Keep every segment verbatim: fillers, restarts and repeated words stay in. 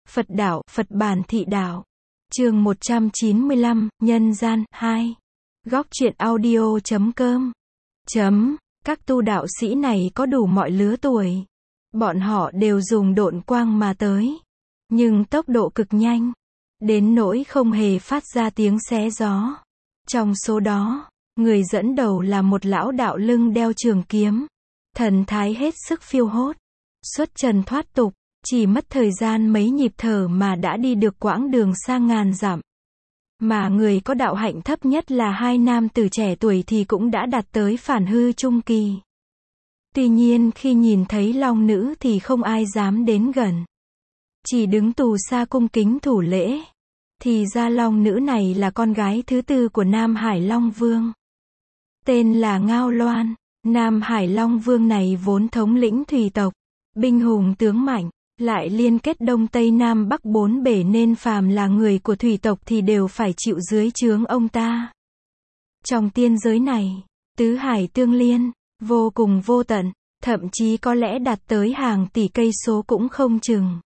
Phật đạo, Phật bản thị đạo. Chương một trăm chín mươi lăm, Nhân gian, hai. Góc truyện audio chấm com. Chấm. Các tu đạo sĩ này có đủ mọi lứa tuổi. Bọn họ đều dùng độn quang mà tới. Nhưng tốc độ cực nhanh. Đến nỗi không hề phát ra tiếng xé gió. Trong số đó, người dẫn đầu là một lão đạo lưng đeo trường kiếm. Thần thái hết sức phiêu hốt. Xuất trần thoát tục. Chỉ mất thời gian mấy nhịp thở mà đã đi được quãng đường xa ngàn dặm. Mà người có đạo hạnh thấp nhất là hai nam tử trẻ tuổi thì cũng đã đạt tới phản hư trung kỳ. Tuy nhiên khi nhìn thấy long nữ thì không ai dám đến gần. Chỉ đứng tù xa cung kính thủ lễ. Thì ra long nữ này là con gái thứ tư của Nam Hải Long Vương. Tên là Ngao Loan. Nam Hải Long Vương này vốn thống lĩnh thủy tộc. Binh hùng tướng mạnh. Lại liên kết Đông Tây Nam Bắc bốn bể nên phàm là người của thủy tộc thì đều phải chịu dưới trướng ông ta. Trong tiên giới này, tứ hải tương liên, vô cùng vô tận, thậm chí có lẽ đạt tới hàng tỷ cây số cũng không chừng.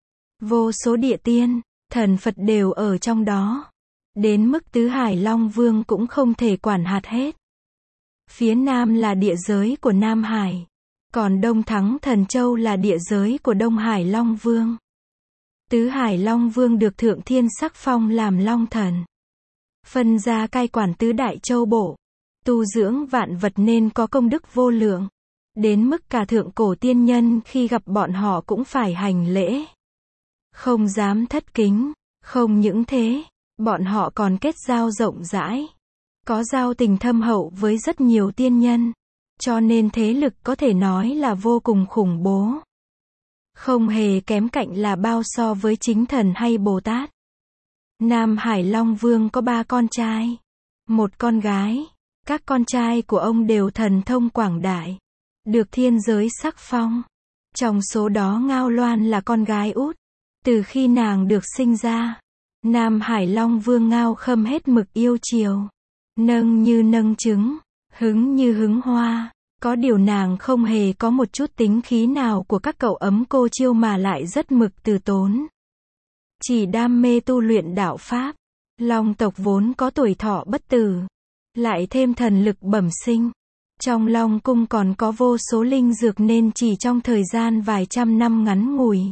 Vô số địa tiên, thần Phật đều ở trong đó. Đến mức tứ hải Long Vương cũng không thể quản hạt hết. Phía Nam là địa giới của Nam Hải. Còn Đông Thắng Thần Châu là địa giới của Đông Hải Long Vương. Tứ Hải Long Vương được Thượng Thiên sắc phong làm Long Thần. Phân ra cai quản tứ đại châu bộ. Tu dưỡng vạn vật nên có công đức vô lượng. Đến mức cả thượng cổ tiên nhân khi gặp bọn họ cũng phải hành lễ. Không dám thất kính. Không những thế, bọn họ còn kết giao rộng rãi. Có giao tình thâm hậu với rất nhiều tiên nhân. Cho nên thế lực có thể nói là vô cùng khủng bố. Không hề kém cạnh là bao so với chính thần hay Bồ Tát. Nam Hải Long Vương có ba con trai. Một con gái. Các con trai của ông đều thần thông quảng đại. Được thiên giới sắc phong. Trong số đó Ngao Loan là con gái út. Từ khi nàng được sinh ra, Nam Hải Long Vương Ngao Khâm hết mực yêu chiều. Nâng như nâng trứng. Hứng như hứng hoa, có điều nàng không hề có một chút tính khí nào của các cậu ấm cô chiêu mà lại rất mực từ tốn. Chỉ đam mê tu luyện đạo Pháp, Long tộc vốn có tuổi thọ bất tử, lại thêm thần lực bẩm sinh. Trong Long cung còn có vô số linh dược nên chỉ trong thời gian vài trăm năm ngắn ngủi,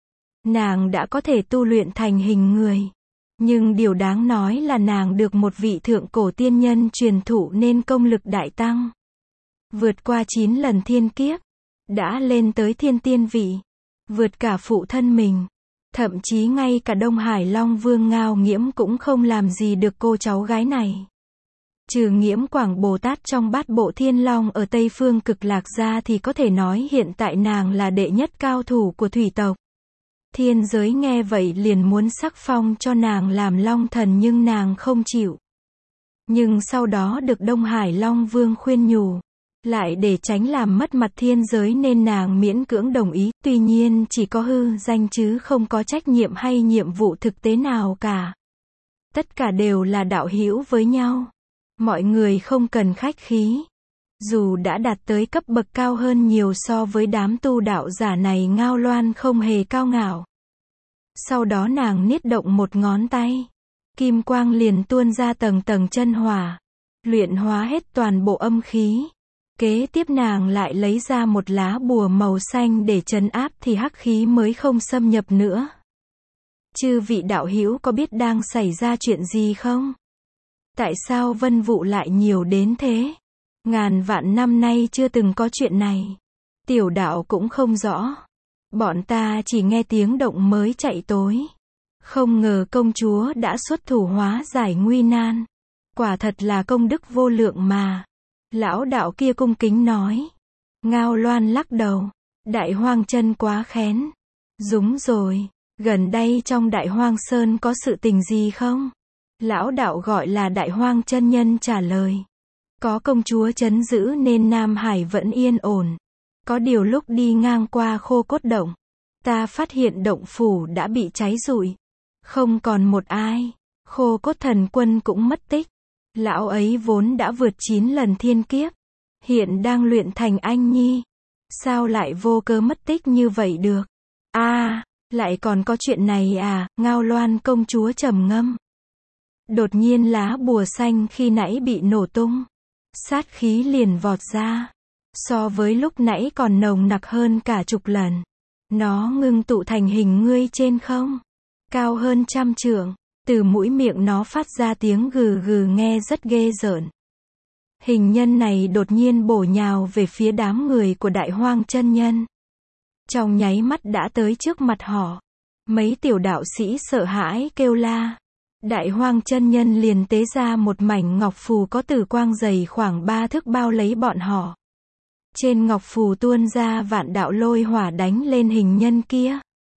nàng đã có thể tu luyện thành hình người. Nhưng điều đáng nói là nàng được một vị thượng cổ tiên nhân truyền thụ nên công lực đại tăng. Vượt qua chín lần thiên kiếp. Đã lên tới thiên tiên vị. Vượt cả phụ thân mình. Thậm chí ngay cả Đông Hải Long Vương Ngao Nghiễm cũng không làm gì được cô cháu gái này. Trừ Nghiễm Quảng Bồ Tát trong bát bộ thiên long ở Tây Phương Cực Lạc ra thì có thể nói hiện tại nàng là đệ nhất cao thủ của thủy tộc. Thiên giới nghe vậy liền muốn sắc phong cho nàng làm Long Thần nhưng nàng không chịu. Nhưng sau đó được Đông Hải Long Vương khuyên nhủ. Lại để tránh làm mất mặt thiên giới nên nàng miễn cưỡng đồng ý. Tuy nhiên chỉ có hư danh chứ không có trách nhiệm hay nhiệm vụ thực tế nào cả. Tất cả đều là đạo hữu với nhau. Mọi người không cần khách khí. Dù đã đạt tới cấp bậc cao hơn nhiều so với đám tu đạo giả này, Ngao Loan không hề cao ngạo. Sau đó nàng niết động một ngón tay. Kim quang liền tuôn ra tầng tầng chân hỏa. Luyện hóa hết toàn bộ âm khí. Kế tiếp nàng lại lấy ra một lá bùa màu xanh để trấn áp thì hắc khí mới không xâm nhập nữa. Chư vị đạo hữu có biết đang xảy ra chuyện gì không? Tại sao vân vụ lại nhiều đến thế? Ngàn vạn năm nay chưa từng có chuyện này. Tiểu đạo cũng không rõ. Bọn ta chỉ nghe tiếng động mới chạy tối. Không ngờ công chúa đã xuất thủ hóa giải nguy nan. Quả thật là công đức vô lượng mà. Lão đạo kia cung kính nói. Ngao Loan lắc đầu. Đại Hoang chân quá khén. Đúng rồi. Gần đây trong Đại Hoang Sơn có sự tình gì không? Lão đạo gọi là Đại Hoang chân nhân trả lời. Có công chúa trấn giữ nên Nam Hải vẫn yên ổn. Có điều lúc đi ngang qua Khô Cốt Động, ta phát hiện động phủ đã bị cháy rụi. Không còn một ai. Khô Cốt Thần Quân cũng mất tích. Lão ấy vốn đã vượt chín lần thiên kiếp. Hiện đang luyện thành anh nhi. Sao lại vô cớ mất tích như vậy được? À, Lại còn có chuyện này à, Ngao Loan công chúa trầm ngâm. Đột nhiên lá bùa xanh khi nãy bị nổ tung. Sát khí liền vọt ra. So với lúc nãy còn nồng nặc hơn cả chục lần. Nó ngưng tụ thành hình ngươi trên không. Cao hơn trăm trượng. Từ mũi miệng nó phát ra tiếng gừ gừ nghe rất ghê rợn. Hình nhân này đột nhiên bổ nhào về phía đám người của Đại Hoang chân nhân. Trong nháy mắt đã tới trước mặt họ. Mấy tiểu đạo sĩ sợ hãi kêu la. Đại Hoang chân nhân liền tế ra một mảnh ngọc phù có tử quang dày khoảng ba thước bao lấy bọn họ. Trên ngọc phù tuôn ra vạn đạo lôi hỏa đánh lên hình nhân kia.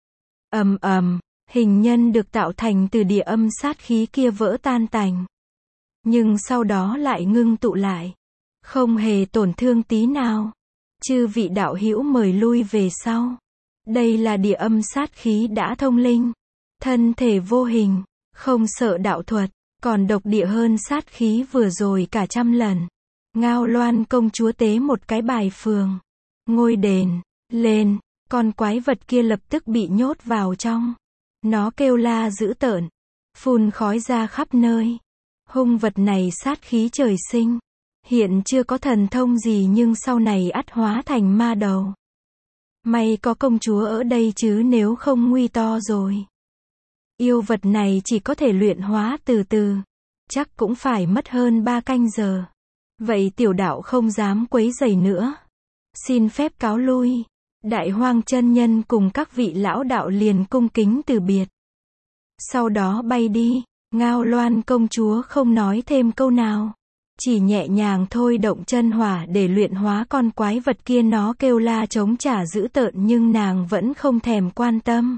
Ầm ầm, hình nhân được tạo thành từ địa âm sát khí kia vỡ tan tành. Nhưng sau đó lại ngưng tụ lại. Không hề tổn thương tí nào. Chư vị đạo hữu mời lui về sau. Đây là địa âm sát khí đã thông linh. Thân thể vô hình. Không sợ đạo thuật. Còn độc địa hơn sát khí vừa rồi cả trăm lần. Ngao Loan công chúa tế một cái bài phường. Ngôi đền. Lên. Con quái vật kia lập tức bị nhốt vào trong. Nó kêu la dữ tợn. Phun khói ra khắp nơi. Hung vật này sát khí trời sinh. Hiện chưa có thần thông gì nhưng sau này ắt hóa thành ma đầu. May có công chúa ở đây chứ nếu không nguy to rồi. Yêu vật này chỉ có thể luyện hóa từ từ. Chắc cũng phải mất hơn ba canh giờ. Vậy tiểu đạo không dám quấy rầy nữa. Xin phép cáo lui. Đại Hoang chân nhân cùng các vị lão đạo liền cung kính từ biệt. Sau đó bay đi. Ngao Loan công chúa không nói thêm câu nào. Chỉ nhẹ nhàng thôi động chân hỏa để luyện hóa con quái vật kia, nó kêu la chống trả dữ tợn nhưng nàng vẫn không thèm quan tâm.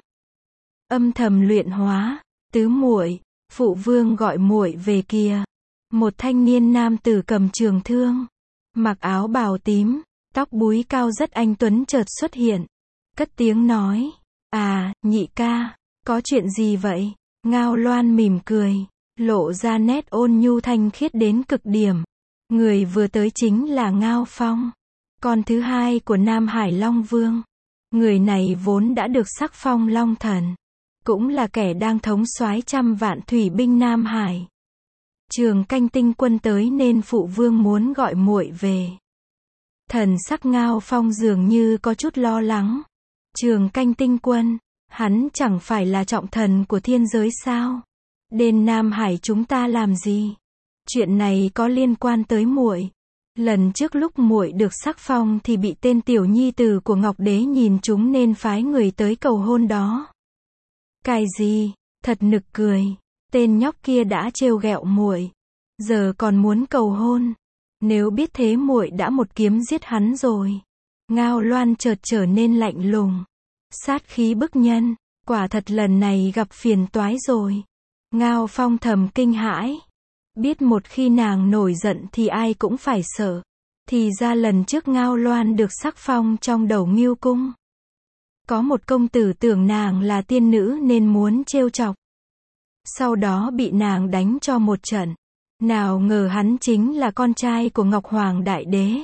Âm thầm luyện hóa, tứ muội, phụ vương gọi muội về kìa. Một thanh niên nam tử cầm trường thương, mặc áo bào tím, tóc búi cao rất anh tuấn chợt xuất hiện. Cất tiếng nói, à, nhị ca, có chuyện gì vậy? Ngao Loan mỉm cười, lộ ra nét ôn nhu thanh khiết đến cực điểm. Người vừa tới chính là Ngao Phong, con thứ hai của Nam Hải Long Vương. Người này vốn đã được sắc phong Long Thần, cũng là kẻ đang thống soái trăm vạn thủy binh Nam Hải. Trường Canh tinh quân tới nên phụ vương muốn gọi muội về. Thần sắc Ngao Phong dường như có chút lo lắng. Trường Canh tinh quân, hắn chẳng phải là trọng thần của thiên giới sao? Đến Nam Hải chúng ta làm gì? Chuyện này có liên quan tới muội. Lần trước lúc muội được sắc phong thì bị tên tiểu nhi tử của Ngọc Đế nhìn trúng nên phái người tới cầu hôn đó. Cái gì? Thật nực cười. Tên nhóc kia đã trêu ghẹo muội, giờ còn muốn cầu hôn. Nếu biết thế muội đã một kiếm giết hắn rồi. Ngao Loan chợt trở nên lạnh lùng, sát khí bức nhân. Quả thật lần này gặp phiền toái rồi. Ngao Phong thầm kinh hãi. Biết một khi nàng nổi giận thì ai cũng phải sợ. Thì ra lần trước Ngao Loan được sắc phong trong Đầu Ngưu Cung. Có một công tử tưởng nàng là tiên nữ nên muốn trêu chọc. Sau đó bị nàng đánh cho một trận. Nào ngờ hắn chính là con trai của Ngọc Hoàng Đại Đế.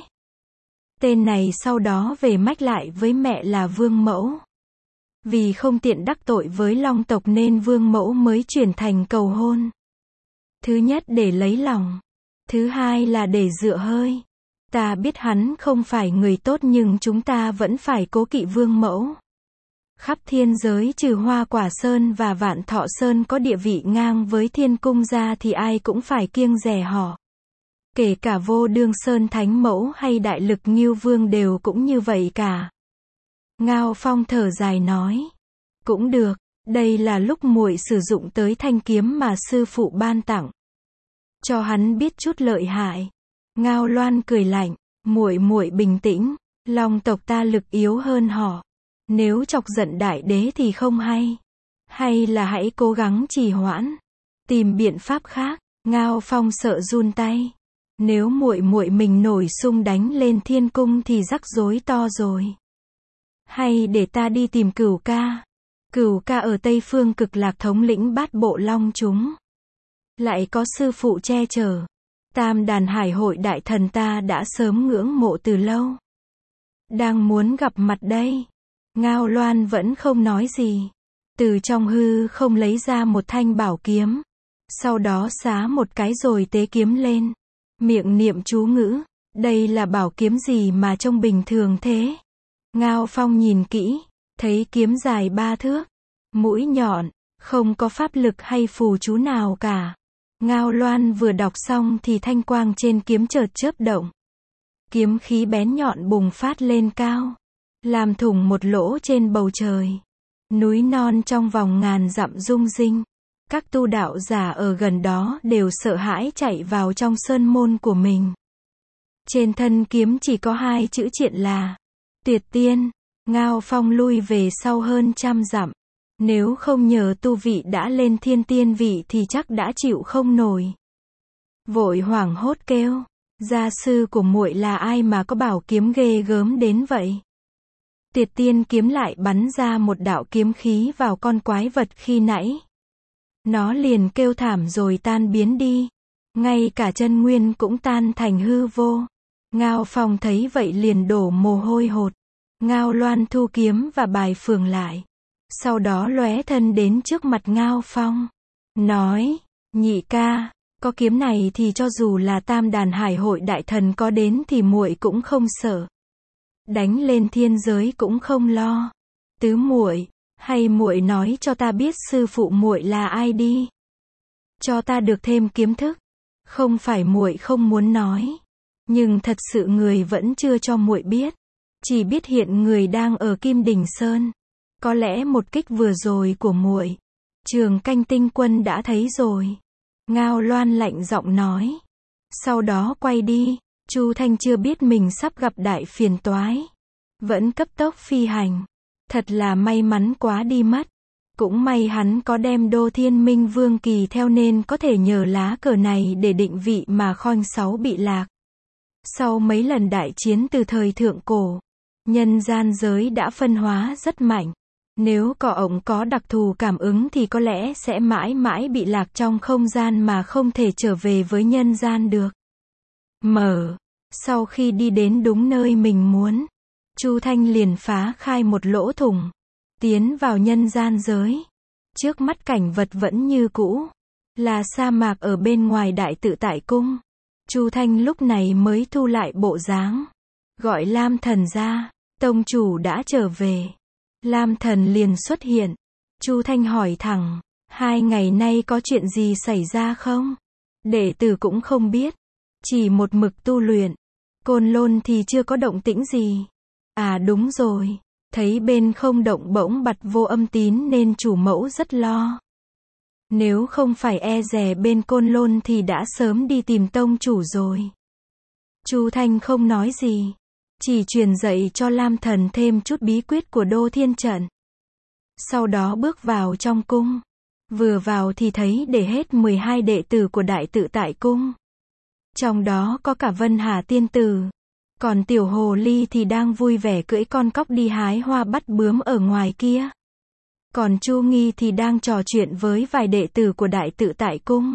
Tên này sau đó về mách lại với mẹ là Vương Mẫu. Vì không tiện đắc tội với Long tộc nên Vương Mẫu mới chuyển thành cầu hôn. Thứ nhất để lấy lòng. Thứ hai là để dựa hơi. Ta biết hắn không phải người tốt nhưng chúng ta vẫn phải cố kỵ Vương Mẫu. Khắp thiên giới trừ Hoa Quả Sơn và Vạn Thọ Sơn có địa vị ngang với Thiên Cung ra thì ai cũng phải kiêng dè họ. Kể cả Vô Đương Sơn Thánh Mẫu hay Đại Lực Ngưu Vương đều cũng như vậy cả. Ngao Phong thở dài nói. Cũng được, đây là lúc muội sử dụng tới thanh kiếm mà sư phụ ban tặng. Cho hắn biết chút lợi hại. Ngao Loan cười lạnh, muội muội bình tĩnh, Long tộc ta lực yếu hơn họ. Nếu chọc giận Đại Đế thì không hay. Hay là hãy cố gắng trì hoãn, tìm biện pháp khác. Ngao Phong sợ run tay. Nếu muội muội mình nổi xung đánh lên Thiên Cung thì rắc rối to rồi. Hay để ta đi tìm Cửu ca. Cửu ca ở Tây Phương Cực Lạc thống lĩnh bát bộ long chúng. Lại có sư phụ che chở. Tam đàn hải hội đại thần ta đã sớm ngưỡng mộ từ lâu. Đang muốn gặp mặt đây. Ngao Loan vẫn không nói gì. từ trong hư không lấy ra một thanh bảo kiếm, sau đó xá một cái rồi tế kiếm lên, miệng niệm chú ngữ. Đây là bảo kiếm gì mà trông bình thường thế? Ngao Phong nhìn kỹ, thấy kiếm dài ba thước, mũi nhọn, không có pháp lực hay phù chú nào cả. Ngao Loan vừa đọc xong thì thanh quang trên kiếm chợt chớp động. Kiếm khí bén nhọn bùng phát lên cao, làm thủng một lỗ trên bầu trời. Núi non trong vòng ngàn dặm rung rinh. Các tu đạo giả ở gần đó đều sợ hãi chạy vào trong sơn môn của mình. Trên thân kiếm chỉ có hai chữ triện là Tuyệt Tiên. Ngao Phong lui về sau hơn trăm dặm. Nếu không nhờ tu vị đã lên thiên tiên vị thì chắc đã chịu không nổi. Vội hoảng hốt kêu, gia sư của muội là ai mà có bảo kiếm ghê gớm đến vậy? Tuyệt Tiên kiếm lại bắn ra một đạo kiếm khí vào con quái vật khi nãy. Nó liền kêu thảm rồi tan biến đi. Ngay cả chân nguyên cũng tan thành hư vô. Ngao Phong thấy vậy liền đổ mồ hôi hột. Ngao Loan thu kiếm và bài phường lại. Sau đó lóe thân đến trước mặt Ngao Phong. Nói, nhị ca, có kiếm này thì cho dù là tam đàn hải hội đại thần có đến thì muội cũng không sợ. Đánh lên thiên giới cũng không lo. Tứ muội, hay muội nói cho ta biết sư phụ muội là ai đi. Cho ta được thêm kiếm thức. Không phải muội không muốn nói, nhưng thật sự người vẫn chưa cho muội biết. Chỉ biết hiện người đang ở Kim Đỉnh Sơn. Có lẽ một kích vừa rồi của muội, Trường Canh Tinh Quân đã thấy rồi. Ngao Loan lạnh giọng nói. Sau đó quay đi. Chu Thanh chưa biết mình sắp gặp đại phiền toái, vẫn cấp tốc phi hành. Thật là may mắn quá đi mất. Cũng may hắn có đem Đô Thiên Minh Vương Kỳ theo nên có thể nhờ lá cờ này để định vị mà Khoi Sáu bị lạc. Sau mấy lần đại chiến từ thời thượng cổ, nhân gian giới đã phân hóa rất mạnh. Nếu cỏ ổng có đặc thù cảm ứng thì có lẽ sẽ mãi mãi bị lạc trong không gian mà không thể trở về với nhân gian được. Mở. Sau khi đi đến đúng nơi mình muốn, Chu Thanh liền phá khai một lỗ thủng, tiến vào nhân gian giới. Trước mắt cảnh vật vẫn như cũ, là sa mạc ở bên ngoài Đại Tự Tại Cung. Chu Thanh lúc này mới thu lại bộ dáng, gọi Lam Thần ra. Tông chủ đã trở về. Lam Thần liền xuất hiện. Chu Thanh hỏi thẳng, hai ngày nay có chuyện gì xảy ra không? Đệ tử cũng không biết, chỉ một mực tu luyện. Côn Lôn thì chưa có động tĩnh gì. À đúng rồi, thấy bên không động bỗng bật vô âm tín nên chủ mẫu rất lo. Nếu không phải e dè bên Côn Lôn thì đã sớm đi tìm tông chủ rồi. Chu Thanh không nói gì, chỉ truyền dạy cho Lam Thần thêm chút bí quyết của Đô Thiên Trận. Sau đó bước vào trong cung. Vừa vào thì thấy để hết mười hai đệ tử của Đại Tự Tại Cung. Trong đó có cả Vân Hà tiên tử. Còn tiểu hồ ly thì đang vui vẻ cưỡi con cóc đi hái hoa bắt bướm ở ngoài kia. Còn Chu Nghi thì đang trò chuyện với vài đệ tử của Đại Tự Tại Cung.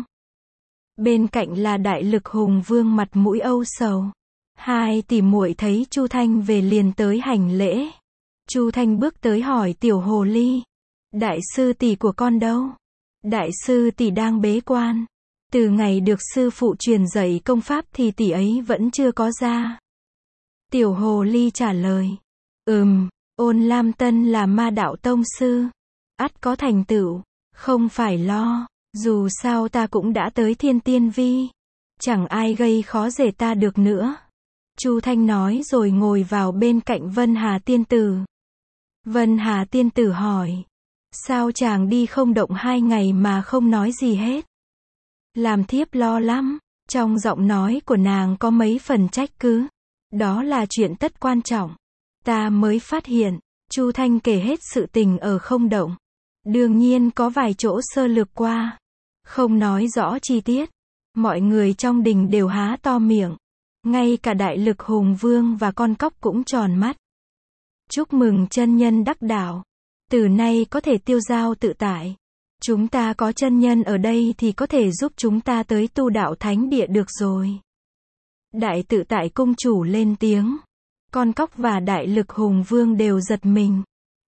Bên cạnh là Đại Lực Hùng Vương mặt mũi âu sầu. Hai tỷ muội thấy Chu Thanh về liền tới hành lễ. Chu Thanh bước tới hỏi tiểu hồ ly, đại sư tỷ của con đâu? Đại sư tỷ đang bế quan. Từ ngày được sư phụ truyền dạy công pháp thì tỷ ấy vẫn chưa có ra. Tiểu hồ ly trả lời, ừm, Ôn Lam Tân là ma đạo tông sư, ắt có thành tựu, không phải lo, dù sao ta cũng đã tới thiên tiên vi, chẳng ai gây khó dễ ta được nữa. Chu Thanh nói rồi ngồi vào bên cạnh Vân Hà tiên tử. Vân Hà tiên tử hỏi, sao chàng đi không động hai ngày mà không nói gì hết? Làm thiếp lo lắm. Trong giọng nói của nàng có mấy phần trách cứ. Đó là chuyện tất quan trọng. Ta mới phát hiện. Chu Thanh kể hết sự tình ở không động. Đương nhiên có vài chỗ sơ lược qua, không nói rõ chi tiết. Mọi người trong đình đều há to miệng. Ngay cả Đại Lực Hùng Vương và con cóc cũng tròn mắt. Chúc mừng chân nhân đắc đạo. Từ nay có thể tiêu dao tự tại. Chúng ta có chân nhân ở đây thì có thể giúp chúng ta tới tu đạo thánh địa được rồi. Đại Tự Tại Cung chủ lên tiếng. Con cóc và Đại Lực Hùng Vương đều giật mình.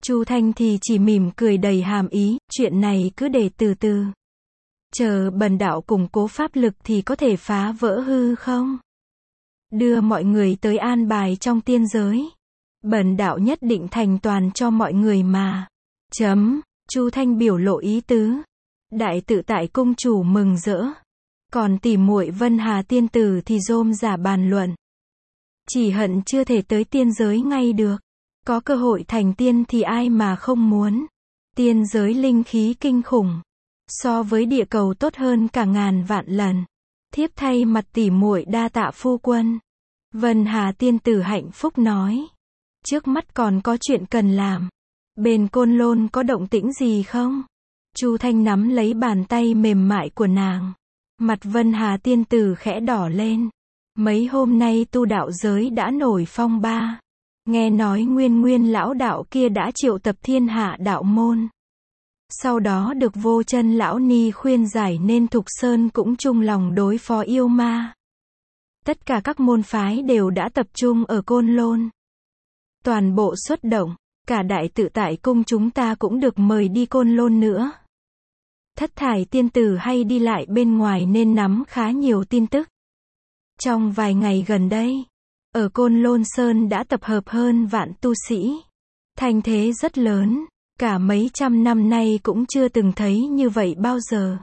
Chu Thanh thì chỉ mỉm cười đầy hàm ý, chuyện này cứ để từ từ. Chờ bần đạo củng cố pháp lực thì có thể phá vỡ hư không? Đưa mọi người tới an bài trong tiên giới. Bần đạo nhất định thành toàn cho mọi người mà. Chấm, Chu Thanh biểu lộ ý tứ. Đại tự tại cung chủ mừng rỡ. Còn tỷ muội Vân Hà tiên tử thì rôm rả bàn luận. Chỉ hận chưa thể tới tiên giới ngay được. Có cơ hội thành tiên thì ai mà không muốn. Tiên giới linh khí kinh khủng. So với địa cầu tốt hơn cả ngàn vạn lần. Thiếp thay mặt tỷ muội đa tạ phu quân. Vân Hà tiên tử hạnh phúc nói. Trước mắt còn có chuyện cần làm. Bên Côn Lôn có động tĩnh gì không? Chu Thanh nắm lấy bàn tay mềm mại của nàng. Mặt Vân Hà tiên tử khẽ đỏ lên. Mấy hôm nay tu đạo giới đã nổi phong ba. Nghe nói nguyên nguyên lão đạo kia đã triệu tập thiên hạ đạo môn. Sau đó được Vô Chân lão ni khuyên giải nên Thục Sơn cũng chung lòng đối phó yêu ma. Tất cả các môn phái đều đã tập trung ở Côn Lôn. Toàn bộ xuất động, cả đại tự tại cung chúng ta cũng được mời đi Côn Lôn nữa. Thất thải tiên tử hay đi lại bên ngoài nên nắm khá nhiều tin tức. Trong vài ngày gần đây, ở Côn Lôn Sơn đã tập hợp hơn vạn tu sĩ. Thành thế rất lớn, cả mấy trăm năm nay cũng chưa từng thấy như vậy bao giờ.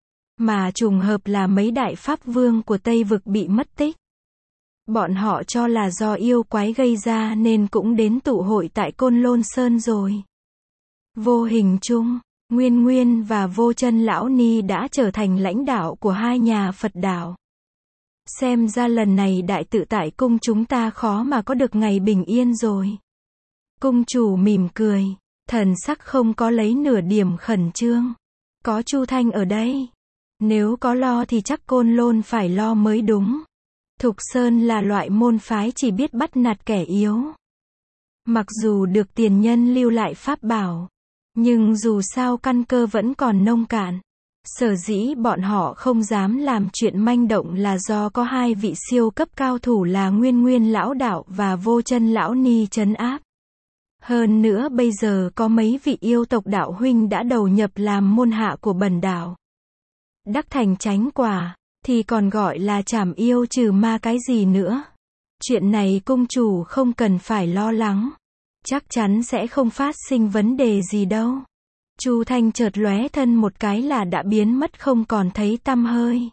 Mà trùng hợp là mấy đại pháp vương của Tây Vực bị mất tích. Bọn họ cho là do yêu quái gây ra nên cũng đến tụ hội tại Côn Lôn Sơn rồi. Vô hình chung, Nguyên Nguyên và Vô Chân lão ni đã trở thành lãnh đạo của hai nhà Phật đạo. Xem ra lần này đại tự tại cung chúng ta khó mà có được ngày bình yên rồi. Cung chủ mỉm cười, thần sắc không có lấy nửa điểm khẩn trương. Có Chu Thanh ở đây. Nếu có lo thì chắc Côn Lôn phải lo mới đúng. Thục Sơn là loại môn phái chỉ biết bắt nạt kẻ yếu. Mặc dù được tiền nhân lưu lại pháp bảo, nhưng dù sao căn cơ vẫn còn nông cạn. Sở dĩ bọn họ không dám làm chuyện manh động là do có hai vị siêu cấp cao thủ là Nguyên Nguyên lão đạo và Vô Chân lão ni trấn áp. Hơn nữa bây giờ có mấy vị yêu tộc đạo huynh đã đầu nhập làm môn hạ của bần đạo. Đắc thành chánh quả, thì còn gọi là trảm yêu trừ ma cái gì nữa. Chuyện này cung chủ không cần phải lo lắng. Chắc chắn sẽ không phát sinh vấn đề gì đâu. Chu Thanh chợt lóe thân một cái là đã biến mất không còn thấy tăm hơi.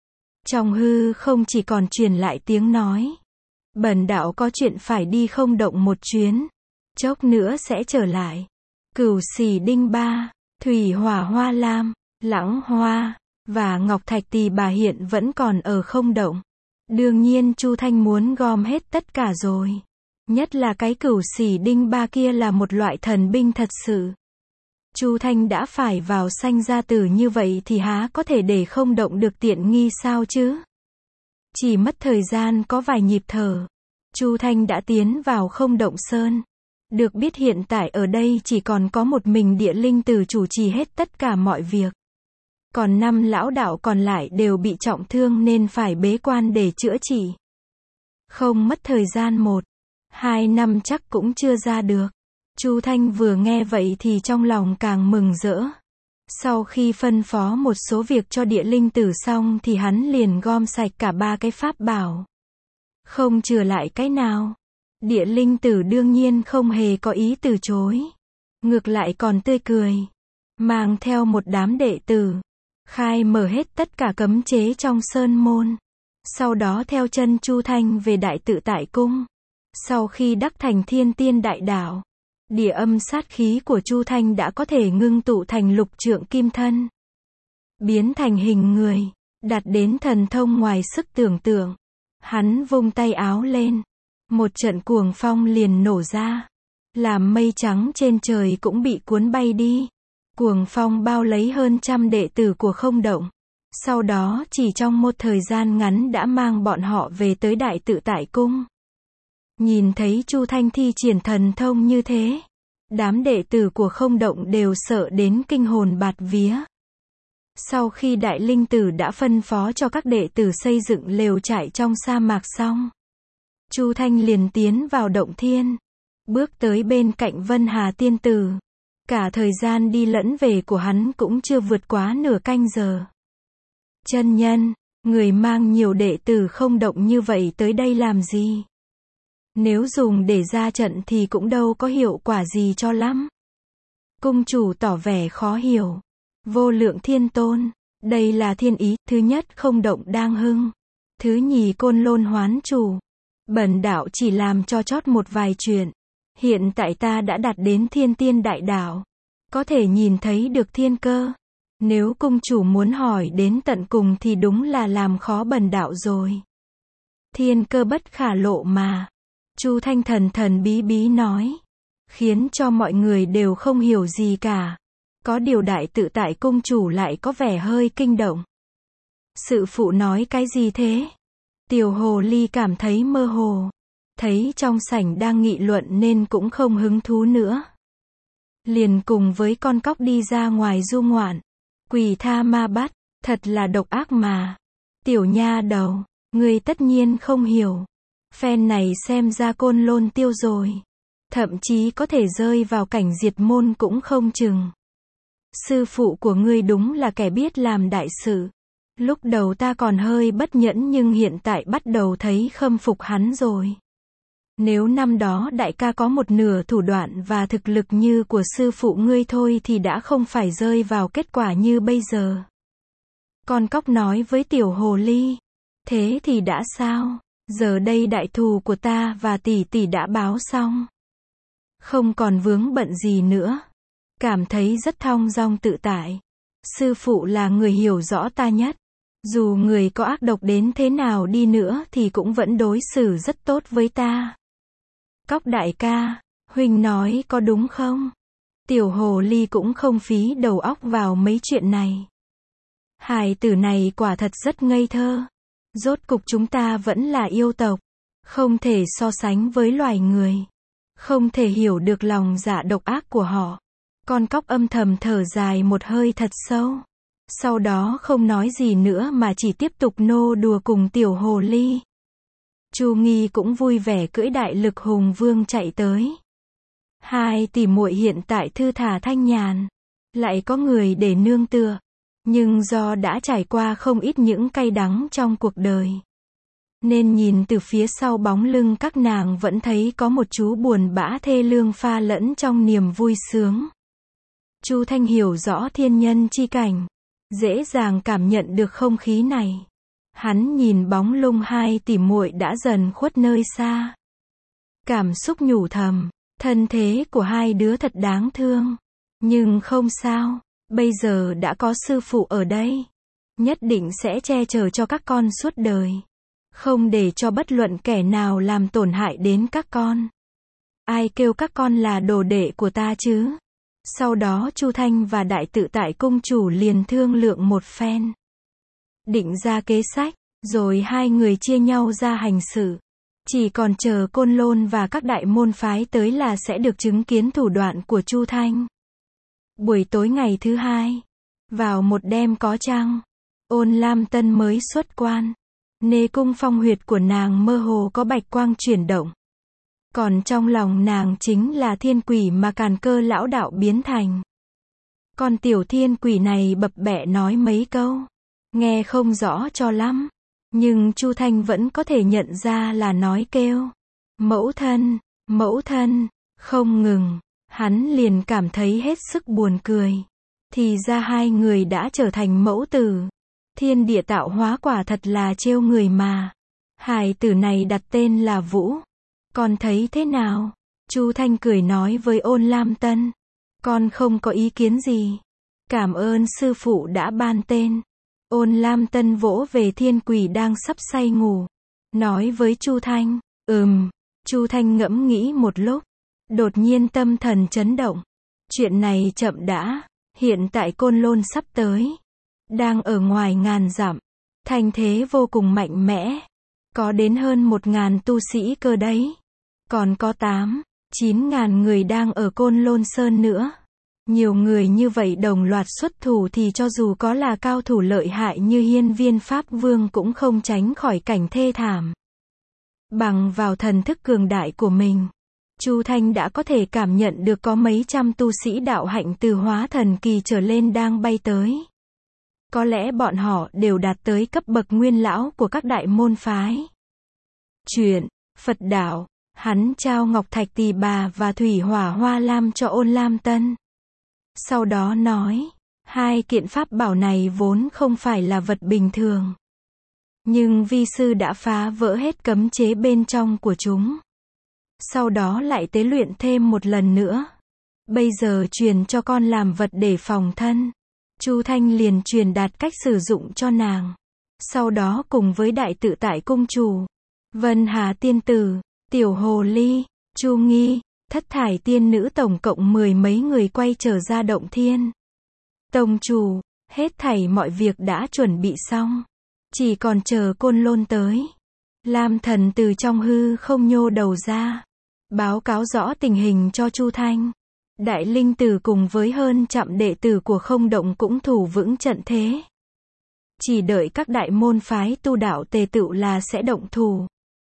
Trong hư không chỉ còn truyền lại tiếng nói. Bần đạo có chuyện phải đi không động một chuyến. Chốc nữa sẽ trở lại. Cửu Xỉ Đinh Ba, Thủy Hỏa Hoa Lam, Lãng Hoa và Ngọc Thạch Tỳ Bà hiện vẫn còn ở không động. Đương nhiên Chu Thanh muốn gom hết tất cả rồi. Nhất là cái Cửu Xỉ Đinh Ba kia là một loại thần binh thật sự. Chu Thanh đã phải vào sanh ra tử như vậy thì há có thể để không động được tiện nghi sao chứ? Chỉ mất thời gian có vài nhịp thở, Chu Thanh đã tiến vào không động sơn. Được biết hiện tại ở đây chỉ còn có một mình địa linh tử chủ trì hết tất cả mọi việc. Còn năm lão đạo còn lại đều bị trọng thương nên phải bế quan để chữa trị. Không mất thời gian một, hai năm chắc cũng chưa ra được. Chu Thanh vừa nghe vậy thì trong lòng càng mừng rỡ. Sau khi phân phó một số việc cho địa linh tử xong thì hắn liền gom sạch cả ba cái pháp bảo. Không chừa lại cái nào. Địa linh tử đương nhiên không hề có ý từ chối. Ngược lại còn tươi cười. Mang theo một đám đệ tử. Khai mở hết tất cả cấm chế trong sơn môn. Sau đó theo chân Chu Thanh về đại tự tại cung. Sau khi đắc thành thiên tiên đại đạo, địa âm sát khí của Chu Thanh đã có thể ngưng tụ thành lục trượng kim thân. Biến thành hình người, đạt đến thần thông ngoài sức tưởng tượng. Hắn vung tay áo lên. Một trận cuồng phong liền nổ ra. Làm mây trắng trên trời cũng bị cuốn bay đi. Cuồng phong bao lấy hơn trăm đệ tử của không động. Sau đó chỉ trong một thời gian ngắn đã mang bọn họ về tới đại tự tại cung. Nhìn thấy Chu Thanh thi triển thần thông như thế, đám đệ tử của không động đều sợ đến kinh hồn bạt vía. Sau khi đại linh tử đã phân phó cho các đệ tử xây dựng lều trại trong sa mạc xong, Chu Thanh liền tiến vào động thiên. bước tới bên cạnh Vân Hà tiên tử. Cả thời gian đi lẫn về của hắn cũng chưa vượt quá nửa canh giờ. Chân nhân, người mang nhiều đệ tử không động như vậy tới đây làm gì? Nếu dùng để ra trận thì cũng đâu có hiệu quả gì cho lắm. Cung chủ tỏ vẻ khó hiểu. Vô Lượng Thiên Tôn, đây là thiên ý, thứ nhất không động đang hưng. Thứ nhì Côn Lôn hoán chủ. Bần đạo chỉ làm cho chót một vài chuyện. Hiện tại ta đã đạt đến thiên tiên đại đạo. Có thể nhìn thấy được thiên cơ. Nếu cung chủ muốn hỏi đến tận cùng thì đúng là làm khó bần đạo rồi. Thiên cơ bất khả lộ mà. Chu Thanh thần thần bí bí nói. Khiến cho mọi người đều không hiểu gì cả. Có điều đại tự tại cung chủ lại có vẻ hơi kinh động. Sự phụ nói cái gì thế? Tiểu hồ ly cảm thấy mơ hồ. Thấy trong sảnh đang nghị luận nên cũng không hứng thú nữa. Liền cùng với con cóc đi ra ngoài du ngoạn. Quỷ tha ma bắt, thật là độc ác mà. Tiểu nha đầu, ngươi tất nhiên không hiểu. Phen này xem ra Côn Lôn tiêu rồi. Thậm chí có thể rơi vào cảnh diệt môn cũng không chừng. Sư phụ của ngươi đúng là kẻ biết làm đại sự. Lúc đầu ta còn hơi bất nhẫn nhưng hiện tại bắt đầu thấy khâm phục hắn rồi. Nếu năm đó đại ca có một nửa thủ đoạn và thực lực như của sư phụ ngươi thôi thì đã không phải rơi vào kết quả như bây giờ. Con cóc nói với tiểu hồ ly. Thế thì đã sao? Giờ đây đại thù của ta và tỷ tỷ đã báo xong. Không còn vướng bận gì nữa. Cảm thấy rất thong dong tự tại. Sư phụ là người hiểu rõ ta nhất. Dù người có ác độc đến thế nào đi nữa thì cũng vẫn đối xử rất tốt với ta. Cóc đại ca, huynh nói có đúng không? Tiểu hồ ly cũng không phí đầu óc vào mấy chuyện này. Hài tử này quả thật rất ngây thơ. Rốt cục chúng ta vẫn là yêu tộc. Không thể so sánh với loài người. Không thể hiểu được lòng dạ độc ác của họ. Con cóc âm thầm thở dài một hơi thật sâu. Sau đó không nói gì nữa mà chỉ tiếp tục nô đùa cùng tiểu hồ ly. Chu Nghi cũng vui vẻ cưỡi đại lực hùng vương chạy tới. Hai tỷ muội hiện tại thư thả thanh nhàn. Lại có người để nương tựa. Nhưng do đã trải qua không ít những cay đắng trong cuộc đời. Nên nhìn từ phía sau bóng lưng các nàng vẫn thấy có một chú buồn bã thê lương pha lẫn trong niềm vui sướng. Chu Thanh hiểu rõ thiên nhân chi cảnh. Dễ dàng cảm nhận được không khí này. Hắn nhìn bóng lung hai tỷ muội đã dần khuất nơi xa. Cảm xúc nhủ thầm. Thân thế của hai đứa thật đáng thương. Nhưng không sao. Bây giờ đã có sư phụ ở đây. Nhất định sẽ che chở cho các con suốt đời. Không để cho bất luận kẻ nào làm tổn hại đến các con. Ai kêu các con là đồ đệ của ta chứ? Sau đó Chu Thanh và đại tự tại cung chủ liền thương lượng một phen. Định ra kế sách, rồi hai người chia nhau ra hành sự. Chỉ còn chờ Côn Lôn và các đại môn phái tới là sẽ được chứng kiến thủ đoạn của Chu Thanh. Buổi tối ngày thứ hai, vào một đêm có trăng, Ôn Lam Tân mới xuất quan. Nê cung phong huyệt của nàng mơ hồ có bạch quang chuyển động. Còn trong lòng nàng chính là thiên quỷ mà Càn Cơ lão đạo biến thành. Con tiểu thiên quỷ này bập bẹ nói mấy câu. Nghe không rõ cho lắm. Nhưng Chu Thanh vẫn có thể nhận ra là nói kêu. Mẫu thân, mẫu thân, không ngừng. Hắn liền cảm thấy hết sức buồn cười. Thì ra hai người đã trở thành mẫu tử. Thiên địa tạo hóa quả thật là trêu người mà. Hài tử này đặt tên là Vũ. Con thấy thế nào? Chu Thanh cười nói với Ôn Lam Tân. Con không có ý kiến gì. Cảm ơn sư phụ đã ban tên. Ôn Lam Tân vỗ về thiên quỷ đang sắp say ngủ. Nói với Chu Thanh. Ừm. Chu Thanh ngẫm nghĩ một lúc. Đột nhiên tâm thần chấn động. Chuyện này chậm đã. Hiện tại Côn Lôn sắp tới. Đang ở ngoài ngàn dặm. Thành thế vô cùng mạnh mẽ. Có đến hơn một ngàn tu sĩ cơ đấy. Còn có tám, chín ngàn người đang ở Côn Lôn Sơn nữa. Nhiều người như vậy đồng loạt xuất thủ thì cho dù có là cao thủ lợi hại như Hiên Viên Pháp Vương cũng không tránh khỏi cảnh thê thảm. Bằng vào thần thức cường đại của mình, Chu Thanh đã có thể cảm nhận được có mấy trăm tu sĩ đạo hạnh từ hóa thần kỳ trở lên đang bay tới. Có lẽ bọn họ đều đạt tới cấp bậc nguyên lão của các đại môn phái. Chuyện Phật đạo, hắn trao ngọc thạch tỳ bà và thủy hỏa hoa lam cho Ôn Lam Tân. Sau đó nói, hai kiện pháp bảo này vốn không phải là vật bình thường. Nhưng vi sư đã phá vỡ hết cấm chế bên trong của chúng. Sau đó lại tế luyện thêm một lần nữa. Bây giờ truyền cho con làm vật để phòng thân. Chu Thanh liền truyền đạt cách sử dụng cho nàng. Sau đó cùng với đại tự tại cung chủ, Vân Hà tiên tử, Tiểu Hồ Ly, Chu Nghi, Thất Thải tiên nữ tổng cộng mười mấy người quay trở ra động thiên. Tông chủ, hết thảy mọi việc đã chuẩn bị xong. Chỉ còn chờ Côn Lôn tới. Lam Thần từ trong hư không nhô đầu ra. Báo cáo rõ tình hình cho Chu Thanh. Đại Linh Tử cùng với hơn trăm đệ tử của Không Động cũng thủ vững trận thế. Chỉ đợi các đại môn phái tu đạo tề tựu là sẽ động thủ.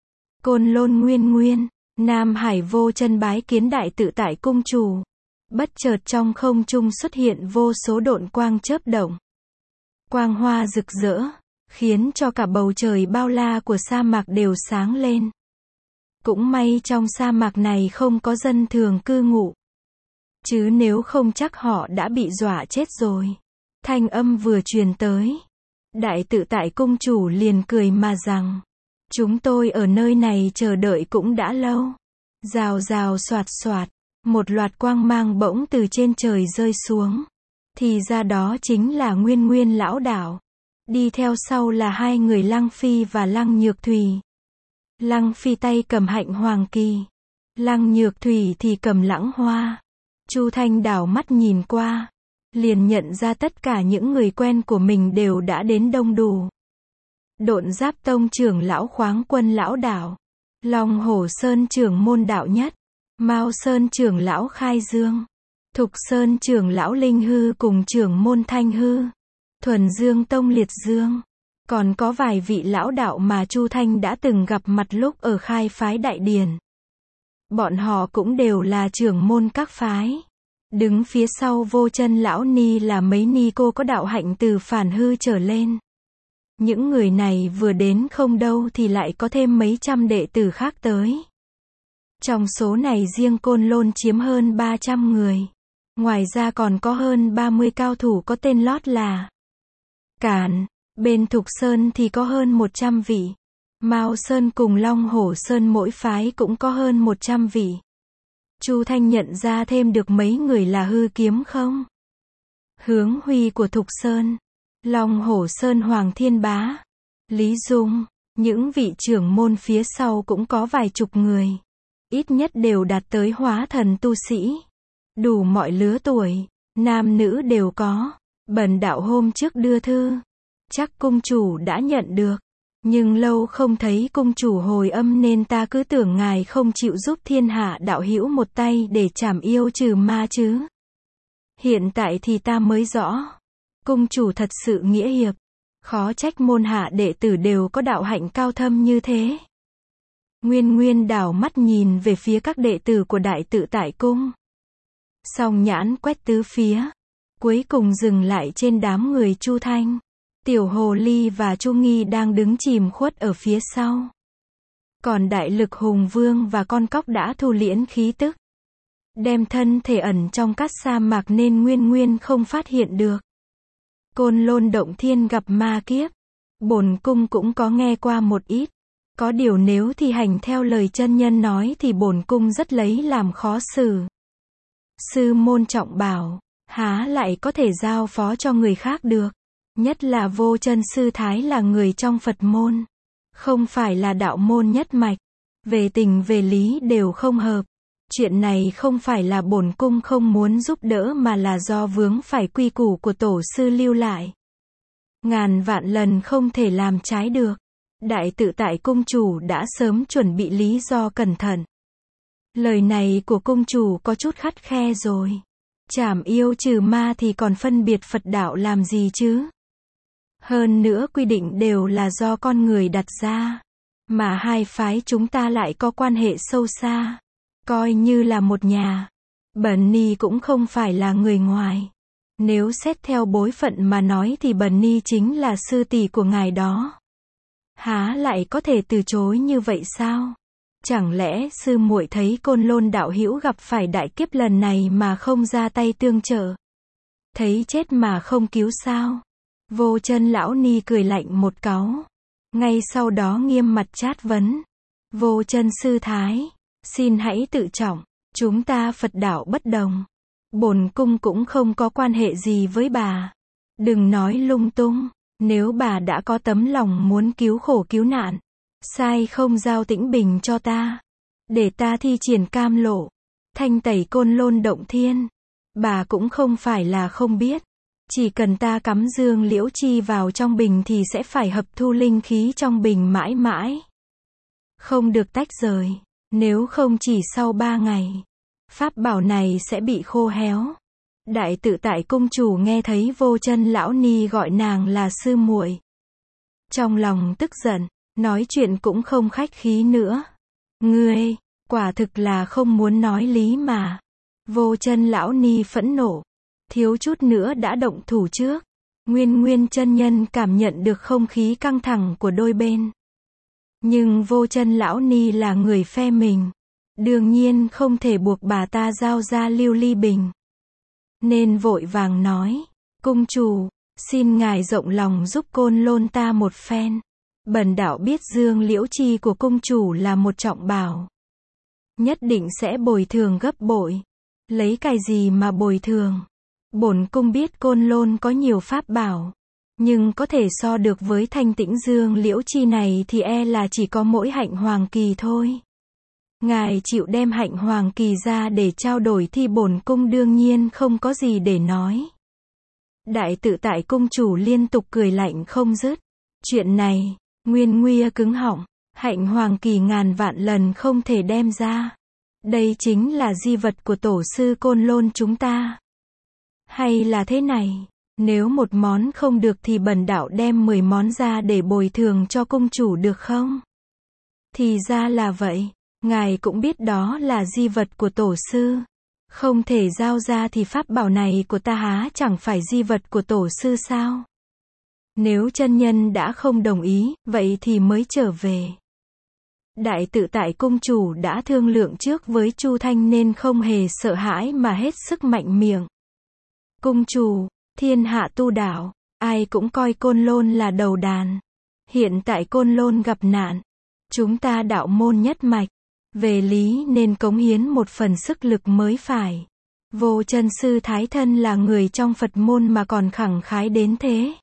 Côn Lôn Nguyên Nguyên, Nam Hải vô chân bái kiến đại tự tại cung chủ. Bất chợt trong không trung xuất hiện vô số độn quang chớp động. Quang hoa rực rỡ, khiến cho cả bầu trời bao la của sa mạc đều sáng lên. Cũng may trong sa mạc này không có dân thường cư ngụ. Chứ nếu không chắc họ đã bị dọa chết rồi. Thanh âm vừa truyền tới. Đại tự tại cung chủ liền cười mà rằng. Chúng tôi ở nơi này chờ đợi cũng đã lâu. Rào rào xoạt xoạt. Một loạt quang mang bỗng từ trên trời rơi xuống. Thì ra đó chính là Nguyên Nguyên lão đảo. Đi theo sau là hai người Lăng Phi và Lăng Nhược Thủy. Lăng Phi tay cầm hạnh hoàng kỳ. Lăng Nhược Thủy thì cầm lãng hoa. Chu Thanh đảo mắt nhìn qua. Liền nhận ra tất cả những người quen của mình đều đã đến đông đủ. Độn Giáp Tông trưởng lão Khoáng Quân lão đảo. Long Hổ Sơn trưởng môn đạo nhất. Mao Sơn trưởng lão Khai Dương. Thục Sơn trưởng lão Linh Hư cùng trưởng môn Thanh Hư. Thuần Dương Tông Liệt Dương. Còn có vài vị lão đạo mà Chu Thanh đã từng gặp mặt lúc ở khai phái Đại Điển. Bọn họ cũng đều là trưởng môn các phái. Đứng phía sau Vô Chân lão ni là mấy ni cô có đạo hạnh từ phản hư trở lên. Những người này vừa đến không đâu thì lại có thêm mấy trăm đệ tử khác tới. Trong số này riêng Côn Lôn chiếm hơn ba trăm người. Ngoài ra còn có hơn ba mươi cao thủ có tên lót là Cản. Bên Thục Sơn thì có hơn một trăm vị. Mao Sơn cùng Long Hổ Sơn mỗi phái cũng có hơn một trăm vị. Chu Thanh nhận ra thêm được mấy người là Hư Kiếm không? Hướng Huy của Thục Sơn. Long Hổ Sơn Hoàng Thiên Bá. Lý Dung. Những vị trưởng môn phía sau cũng có vài chục người. Ít nhất đều đạt tới hóa thần tu sĩ. Đủ mọi lứa tuổi. Nam nữ đều có. Bần đạo hôm trước đưa thư. Chắc cung chủ đã nhận được. Nhưng lâu không thấy cung chủ hồi âm nên ta cứ tưởng ngài không chịu giúp thiên hạ đạo hữu một tay để trảm yêu trừ ma chứ. Hiện tại thì ta mới rõ. Cung chủ thật sự nghĩa hiệp. Khó trách môn hạ đệ tử đều có đạo hạnh cao thâm như thế. Nguyên Nguyên đảo mắt nhìn về phía các đệ tử của đại tự tại cung. Song nhãn quét tứ phía. Cuối cùng dừng lại trên đám người Chu Thanh. Tiểu Hồ Ly và Chu Nghi đang đứng chìm khuất ở phía sau. Còn đại lực hùng vương và con cóc đã thu liễm khí tức. Đem thân thể ẩn trong cát sa mạc nên Nguyên Nguyên không phát hiện được. Côn Lôn động thiên gặp ma kiếp. Bổn cung cũng có nghe qua một ít. Có điều nếu thi hành theo lời chân nhân nói thì bổn cung rất lấy làm khó xử. Sư môn trọng bảo, há lại có thể giao phó cho người khác được. Nhất là Vô Chân sư thái là người trong Phật môn. Không phải là đạo môn nhất mạch. Về tình về lý đều không hợp. Chuyện này không phải là bổn cung không muốn giúp đỡ mà là do vướng phải quy củ của tổ sư lưu lại. Ngàn vạn lần không thể làm trái được. Đại tự tại cung chủ đã sớm chuẩn bị lý do cẩn thận. Lời này của cung chủ có chút khắt khe rồi. Trảm yêu trừ ma thì còn phân biệt Phật đạo làm gì chứ? Hơn nữa quy định đều là do con người đặt ra. Mà hai phái chúng ta lại có quan hệ sâu xa. coi như là một nhà. Bần ni cũng không phải là người ngoài. Nếu xét theo bối phận mà nói thì Bần ni chính là sư tỷ của ngài đó. Há lại có thể từ chối như vậy sao? Chẳng lẽ sư muội thấy Côn Lôn đạo hữu gặp phải đại kiếp lần này mà không ra tay tương trợ? Thấy chết mà không cứu sao? Vô Chân lão ni cười lạnh một cáu. Ngay sau đó nghiêm mặt chát vấn. Vô Chân sư thái, xin hãy tự trọng, chúng ta Phật đạo bất đồng. Bổn cung cũng không có quan hệ gì với bà. Đừng nói lung tung, nếu bà đã có tấm lòng muốn cứu khổ cứu nạn, sai không giao Tĩnh Bình cho ta, để ta thi triển cam lộ, thanh tẩy Côn Lôn động thiên. Bà cũng không phải là không biết, chỉ cần ta cắm dương liễu chi vào trong bình thì sẽ phải hấp thu linh khí trong bình mãi mãi. Không được tách rời, nếu không chỉ sau ba ngày, pháp bảo này sẽ bị khô héo. Đại Tự Tại cung chủ nghe thấy Vô Chân lão ni gọi nàng là sư muội, trong lòng tức giận, nói chuyện cũng không khách khí nữa. Ngươi, quả thực là không muốn nói lý mà. Vô Chân lão ni phẫn nộ, thiếu chút nữa đã động thủ trước. Nguyên Nguyên chân nhân cảm nhận được không khí căng thẳng của đôi bên. Nhưng Vô Chân lão ni là người phe mình, đương nhiên không thể buộc bà ta giao ra lưu ly bình. Nên vội vàng nói, cung chủ, xin ngài rộng lòng giúp Côn Lôn ta một phen. Bần đạo biết dương liễu chi của cung chủ là một trọng bảo, nhất định sẽ bồi thường gấp bội. Lấy cái gì mà bồi thường? Bổn cung biết Côn Lôn có nhiều pháp bảo, nhưng có thể so được với thanh tĩnh dương liễu chi này thì e là chỉ có mỗi hạnh hoàng kỳ thôi. Ngài chịu đem hạnh hoàng kỳ ra để trao đổi thì bổn cung đương nhiên không có gì để nói. Đại Tự Tại cung chủ liên tục cười lạnh không dứt. Chuyện này, Nguyên Nguya cứng họng, hạnh hoàng kỳ ngàn vạn lần không thể đem ra. Đây chính là di vật của tổ sư Côn Lôn chúng ta. Hay là thế này, nếu một món không được thì bần đạo đem mười món ra để bồi thường cho cung chủ được không? Thì ra là vậy, ngài cũng biết đó là di vật của tổ sư. Không thể giao ra thì pháp bảo này của ta há chẳng phải di vật của tổ sư sao? Nếu chân nhân đã không đồng ý, vậy thì mới trở về. Đại Tự Tại cung chủ đã thương lượng trước với Chu Thanh nên không hề sợ hãi mà hết sức mạnh miệng. Cung chủ, thiên hạ tu đạo, ai cũng coi Côn Lôn là đầu đàn. Hiện tại Côn Lôn gặp nạn, chúng ta đạo môn nhất mạch, về lý nên cống hiến một phần sức lực mới phải. Vô Chân sư thái thân là người trong Phật môn mà còn khẳng khái đến thế.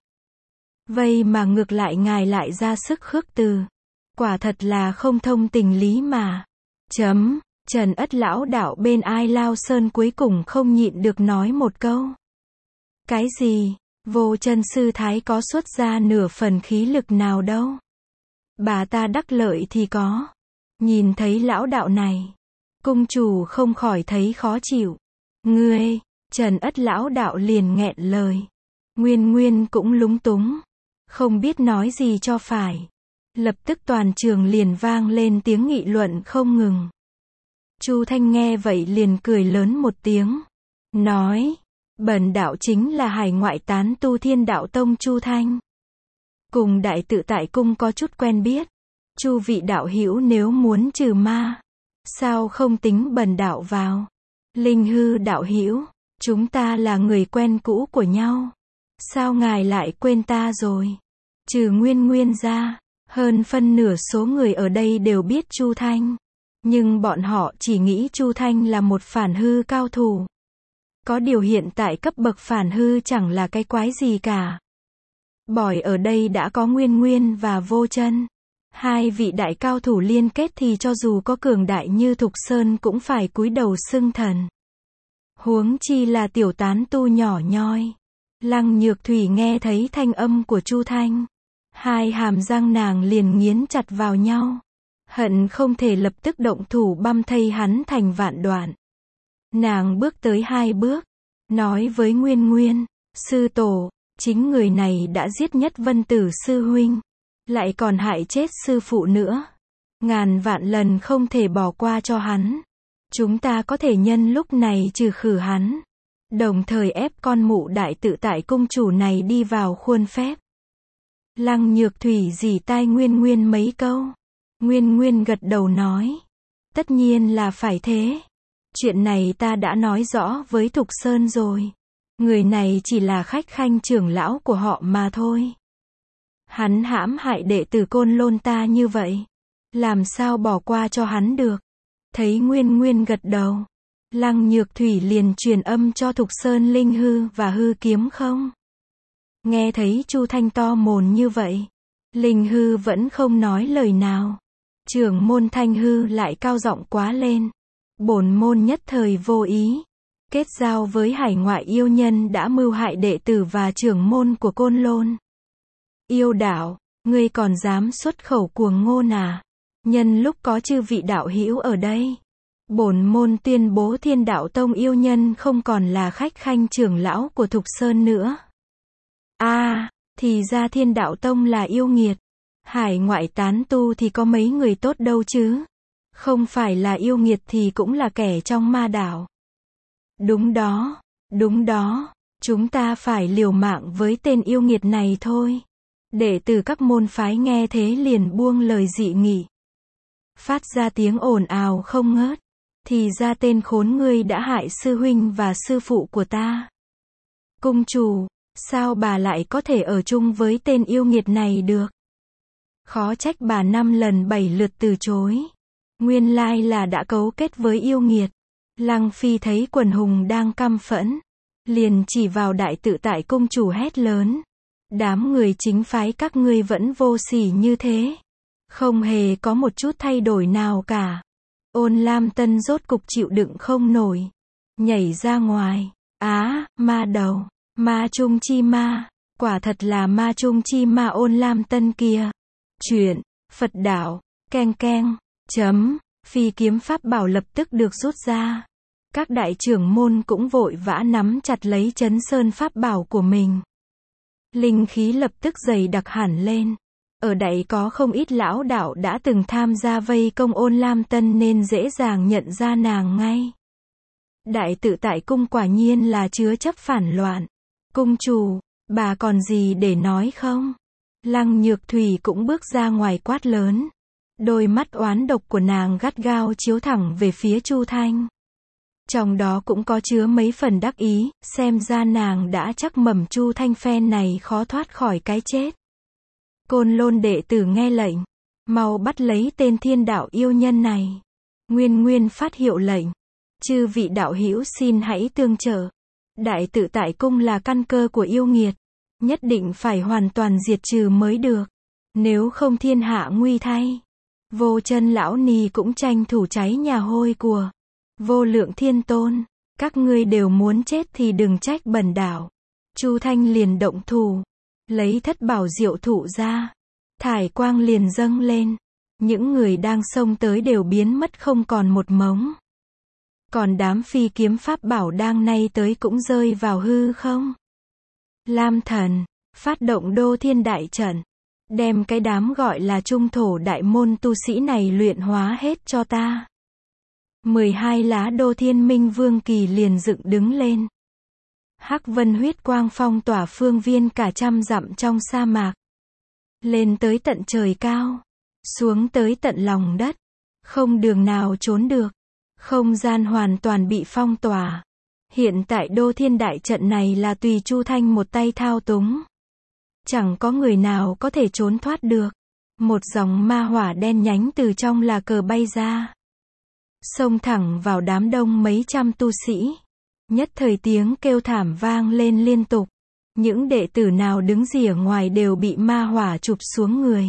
Vậy mà ngược lại ngài lại ra sức khước từ. Quả thật là không thông tình lý mà. Chấm, Trần Ất lão đạo bên Ai Lao Sơn cuối cùng không nhịn được nói một câu. Cái gì? Vô Chân sư thái có xuất ra nửa phần khí lực nào đâu. Bà ta đắc lợi thì có. Nhìn thấy lão đạo này, cung chủ không khỏi thấy khó chịu. Ngươi, Trần Ất lão đạo liền nghẹn lời. Nguyên Nguyên cũng lúng túng, không biết nói gì cho phải. Lập tức toàn trường liền vang lên tiếng nghị luận không ngừng. Chu Thanh nghe vậy liền cười lớn một tiếng, nói, bần đạo chính là hải ngoại tán tu Thiên Đạo Tông Chu Thanh. Cùng Đại Tự Tại cung có chút quen biết. Chu vị đạo hữu nếu muốn trừ ma, sao không tính bần đạo vào? Linh Hư đạo hữu, chúng ta là người quen cũ của nhau. Sao ngài lại quên ta rồi? Trừ Nguyên Nguyên ra, hơn phân nửa số người ở đây đều biết Chu Thanh. Nhưng bọn họ chỉ nghĩ Chu Thanh là một phản hư cao thủ. Có điều hiện tại cấp bậc phản hư chẳng là cái quái gì cả. Bỏi ở đây đã có Nguyên Nguyên và Vô Chân. Hai vị đại cao thủ liên kết thì cho dù có cường đại như Thục Sơn cũng phải cúi đầu xưng thần. Huống chi là tiểu tán tu nhỏ nhoi. Lăng Nhược Thủy nghe thấy thanh âm của Chu Thanh, hai hàm răng nàng liền nghiến chặt vào nhau, hận không thể lập tức động thủ băm thây hắn thành vạn đoạn. Nàng bước tới hai bước, nói với Nguyên Nguyên, sư tổ, chính người này đã giết Nhất Vân Tử sư huynh, lại còn hại chết sư phụ nữa. Ngàn vạn lần không thể bỏ qua cho hắn. Chúng ta có thể nhân lúc này trừ khử hắn. Đồng thời ép con mụ đại tự tại cung chủ này đi vào khuôn phép. Lăng Nhược Thủy rỉ tai Nguyên Nguyên mấy câu. Nguyên Nguyên gật đầu nói. Tất nhiên là phải thế. Chuyện này ta đã nói rõ với Thục Sơn rồi. Người này chỉ là khách khanh trưởng lão của họ mà thôi. Hắn hãm hại đệ tử Côn Lôn ta như vậy. Làm sao bỏ qua cho hắn được. Thấy Nguyên Nguyên gật đầu. Lăng Nhược Thủy liền truyền âm cho Thục Sơn Linh Hư và Hư Kiếm không. Nghe thấy Chu Thanh to mồm như vậy. Linh Hư vẫn không nói lời nào. Trưởng môn Thanh Hư lại cao giọng quá lên. Bổn môn nhất thời vô ý. Kết giao với hải ngoại yêu nhân đã mưu hại đệ tử và trưởng môn của Côn Lôn. Yêu đạo, ngươi còn dám xuất khẩu cuồng ngôn à? Nhân lúc có chư vị đạo hữu ở đây. Bổn môn tuyên bố Thiên Đạo Tông yêu nhân không còn là khách khanh trưởng lão của Thục Sơn nữa. A, à, thì ra Thiên Đạo Tông là yêu nghiệt. Hải ngoại tán tu thì có mấy người tốt đâu chứ. Không phải là yêu nghiệt thì cũng là kẻ trong ma đạo. Đúng đó, đúng đó, chúng ta phải liều mạng với tên yêu nghiệt này thôi. Đệ tử các môn phái nghe thế liền buông lời dị nghị. Phát ra tiếng ồn ào không ngớt. Thì ra tên khốn ngươi đã hại sư huynh và sư phụ của ta. Cung chủ, sao bà lại có thể ở chung với tên yêu nghiệt này được? Khó trách bà năm lần bảy lượt từ chối. Nguyên lai là đã cấu kết với yêu nghiệt. Lăng Phi thấy quần hùng đang căm phẫn. Liền chỉ vào đại tự tại cung chủ hét lớn. Đám người chính phái các ngươi vẫn vô sỉ như thế. Không hề có một chút thay đổi nào cả. Ôn Lam Tân rốt cục chịu đựng không nổi. Nhảy ra ngoài. Á, ma đầu. Ma trung chi ma. Quả thật là ma trung chi ma Ôn Lam Tân kia. Chuyện. Phật đạo. Keng keng. Chấm. Phi kiếm pháp bảo lập tức được rút ra. Các đại trưởng môn cũng vội vã nắm chặt lấy chấn sơn pháp bảo của mình. Linh khí lập tức dày đặc hẳn lên. Ở đây có không ít lão đạo đã từng tham gia vây công Ôn Lam Tân nên dễ dàng nhận ra nàng ngay. Đại tự tại cung quả nhiên là chứa chấp phản loạn. Cung chủ, bà còn gì để nói không? Lăng Nhược Thủy cũng bước ra ngoài quát lớn. Đôi mắt oán độc của nàng gắt gao chiếu thẳng về phía Chu Thanh. Trong đó cũng có chứa mấy phần đắc ý, xem ra nàng đã chắc mẩm Chu Thanh phen này khó thoát khỏi cái chết. Côn Lôn đệ tử nghe lệnh, mau bắt lấy tên thiên đạo yêu nhân này. Nguyên Nguyên phát hiệu lệnh, chư vị đạo hữu xin hãy tương trợ. Đại tự tại cung là căn cơ của yêu nghiệt, nhất định phải hoàn toàn diệt trừ mới được, nếu không thiên hạ nguy thay. Vô Chân lão ni cũng tranh thủ cháy nhà hôi của Vô Lượng Thiên Tôn, các ngươi đều muốn chết thì đừng trách bần đạo. Chu Thanh liền động thủ, lấy thất bảo diệu thụ ra, thải quang liền dâng lên, những người đang xông tới đều biến mất không còn một mống. Còn đám phi kiếm pháp bảo đang nay tới cũng rơi vào hư không. Lam Thần, phát động Đô Thiên Đại Trận, đem cái đám gọi là trung thổ đại môn tu sĩ này luyện hóa hết cho ta. mười hai lá Đô Thiên Minh Vương Kỳ liền dựng đứng lên. Hắc vân huyết quang phong tỏa phương viên cả trăm dặm trong sa mạc. Lên tới tận trời cao, xuống tới tận lòng đất, không đường nào trốn được. Không gian hoàn toàn bị phong tỏa. Hiện tại Đô Thiên Đại Trận này là tùy Chu Thanh một tay thao túng. Chẳng có người nào có thể trốn thoát được. Một dòng ma hỏa đen nhánh từ trong là cờ bay ra, xông thẳng vào đám đông mấy trăm tu sĩ. Nhất thời tiếng kêu thảm vang lên liên tục. Những đệ tử nào đứng rìa ngoài đều bị ma hỏa chụp xuống người,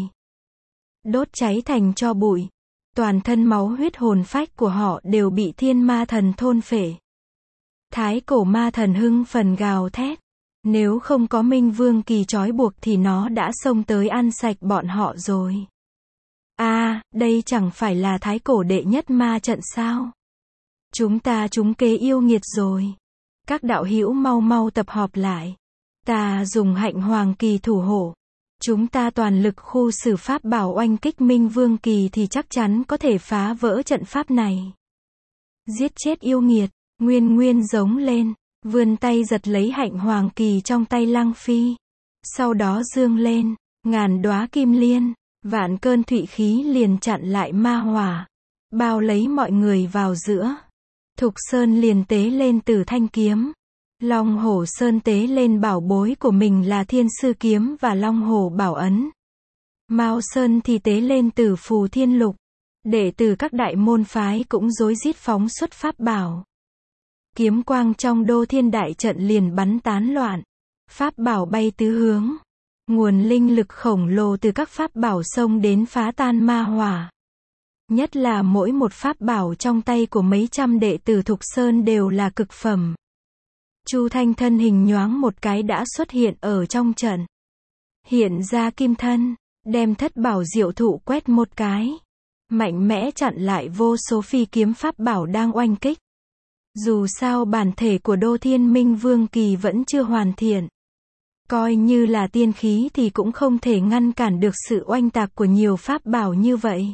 đốt cháy thành tro bụi. Toàn thân máu huyết hồn phách của họ đều bị thiên ma thần thôn phệ. Thái cổ ma thần hưng phần gào thét. Nếu không có Minh Vương Kỳ trói buộc thì nó đã xông tới ăn sạch bọn họ rồi. A, à, đây chẳng phải là thái cổ đệ nhất ma trận sao? Chúng ta trúng kế yêu nghiệt rồi. Các đạo hữu mau mau tập họp lại. Ta dùng hạnh hoàng kỳ thủ hộ. Chúng ta toàn lực khu xử pháp bảo oanh kích Minh Vương Kỳ thì chắc chắn có thể phá vỡ trận pháp này. Giết chết yêu nghiệt, Nguyên Nguyên giống lên, vươn tay giật lấy hạnh hoàng kỳ trong tay Lăng Phi. Sau đó dương lên, ngàn đóa kim liên, vạn cơn thụy khí liền chặn lại ma hỏa, bao lấy mọi người vào giữa. Thục Sơn liền tế lên Tử Thanh kiếm. Long Hổ Sơn tế lên bảo bối của mình là Thiên Sư kiếm và Long Hổ bảo ấn. Mao Sơn thì tế lên Tử Phù Thiên Lục. Đệ tử các đại môn phái cũng rối rít phóng xuất pháp bảo. Kiếm quang trong Đô Thiên đại trận liền bắn tán loạn. Pháp bảo bay tứ hướng. Nguồn linh lực khổng lồ từ các pháp bảo xông đến phá tan ma hỏa. Nhất là mỗi một pháp bảo trong tay của mấy trăm đệ tử Thục Sơn đều là cực phẩm. Chu Thanh thân hình nhoáng một cái đã xuất hiện ở trong trận. Hiện ra kim thân, đem thất bảo diệu thụ quét một cái. Mạnh mẽ chặn lại vô số phi kiếm pháp bảo đang oanh kích. Dù sao bản thể của Đô Thiên Minh Vương Kỳ vẫn chưa hoàn thiện. Coi như là tiên khí thì cũng không thể ngăn cản được sự oanh tạc của nhiều pháp bảo như vậy.